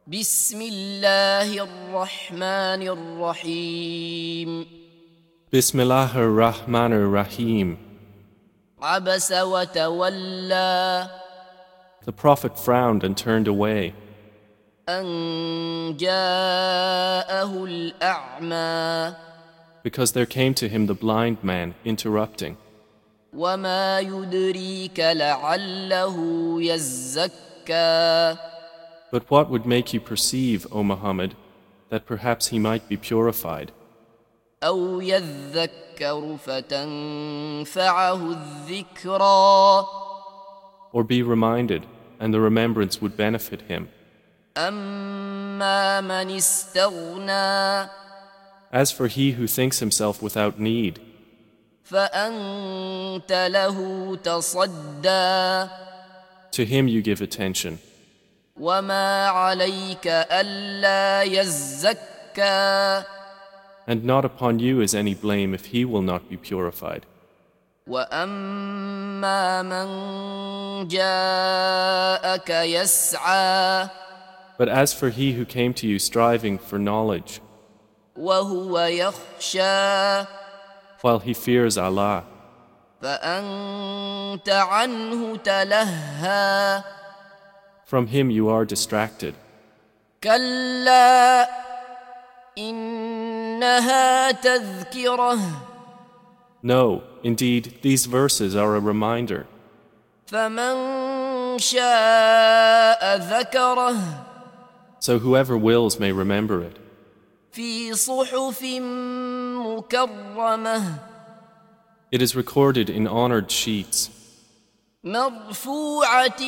بسم الله الرحمن الرحيم Bismillah ar-Rahman ar-Rahim. عبس وتولى The Prophet frowned and turned away أن جاءه الأعمى because there came to him the blind man interrupting. وما يدريك لعله يزكى But what would make you perceive, O Muhammad, that perhaps he might be purified, أو يذكر فتنفعه الذكرى or be reminded, and the remembrance would benefit him? أما من استغنى As for he who thinks himself without need, فأنت له تصدى to him you give attention, وما عليك ألا يزكى and not upon you is any blame if he will not be purified. وأما من جاءك يسعى But as for he who came to you striving for knowledge, وهو يخشى while he fears Allah, فأنت عنه تلهى from him you are distracted. كلا إنها تذكرة No, indeed, these verses are a reminder. فمن شاء ذكره So whoever wills may remember it. في صحف مكرمة It is recorded in honored sheets, مرفوعة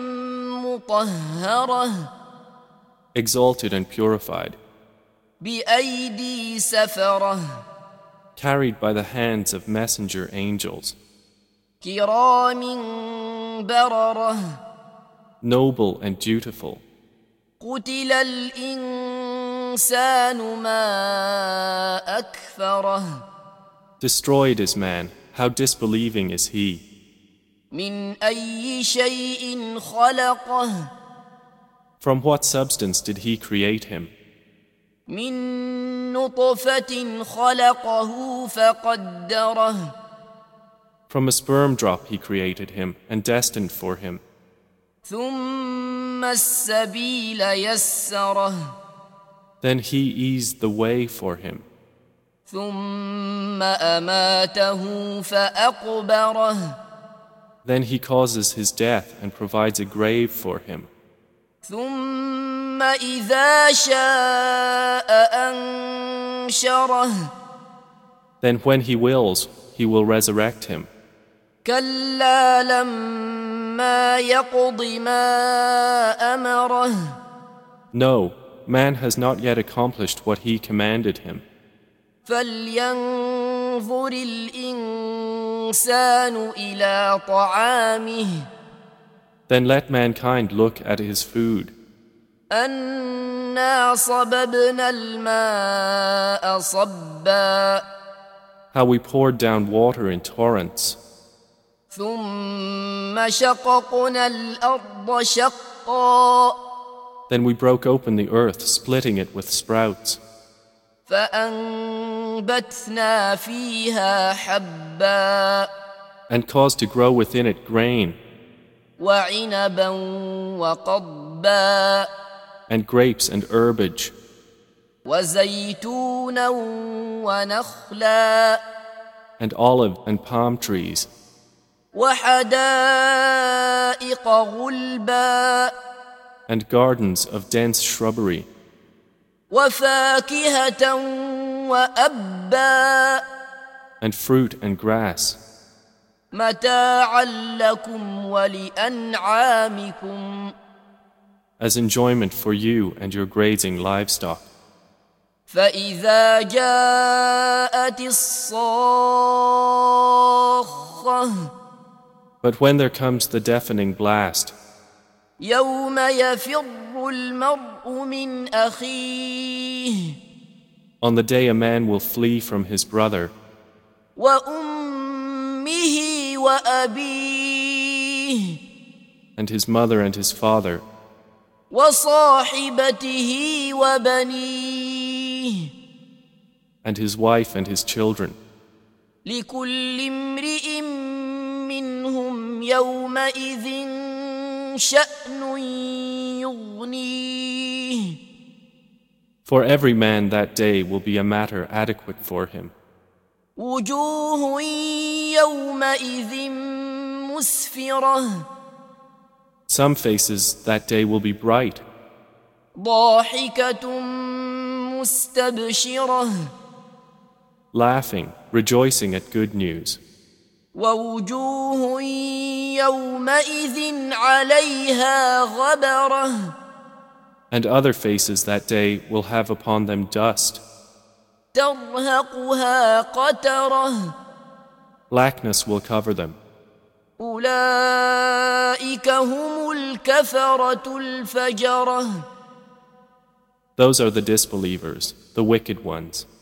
مطهرة exalted and purified, بأيدي سفرة carried by the hands of messenger angels, كرام بررة noble and dutiful. قتل الإنسان ما أكفره Destroyed is man, how disbelieving is he. من أي شيء خلقه From what substance did he create him? من نطفة خلقه فقدره From a sperm drop he created him and destined for him. ثم السبيل يسره Then he eased the way for him. ثم أماته فأقبره Then he causes his death and provides a grave for him. ثم إذا شاء أنشره Then when he wills, he will resurrect him. كلا لما يقض ما أمره No, man has not yet accomplished what he commanded him. فلينظر الإنسان إلى طعامه Then let mankind look at his food. أنا صببنا الماء صبا How we poured down water in torrents. ثم شققنا الأرض شقا Then we broke open the earth, splitting it with sprouts, فأنبتنا فيها حبا and caused to grow within it grain, وعنبا وقضبا and grapes and herbage, وزيتونا ونخلا and olive and palm trees, وحدائق غلبا and gardens of dense shrubbery, وفاكهة وأبا and fruit and grass, متاعا لكم ولأنعامكم as enjoyment for you and your grazing livestock. فإذا جاءت الصاخة But when there comes the deafening blast, يوم يفر المرء من أخيه on the day a man will flee from his brother, وأمه وأبيه and his mother and his father, وصاحبته وبنيه and his wife and his children. لكل امرئ منهم يومئذ شأن يغنيه For every man that day will be a matter adequate for him. وجوه يومئذ مسفرة Some faces that day will be bright, ضاحكة مستبشرة laughing, rejoicing at good news. ووجوه يومئذ عليها غبرة And other faces that day will have upon them dust. ترهقها قترة Blackness will cover them. أولئك هم الكفرة الفجرة Those are the disbelievers, the wicked ones.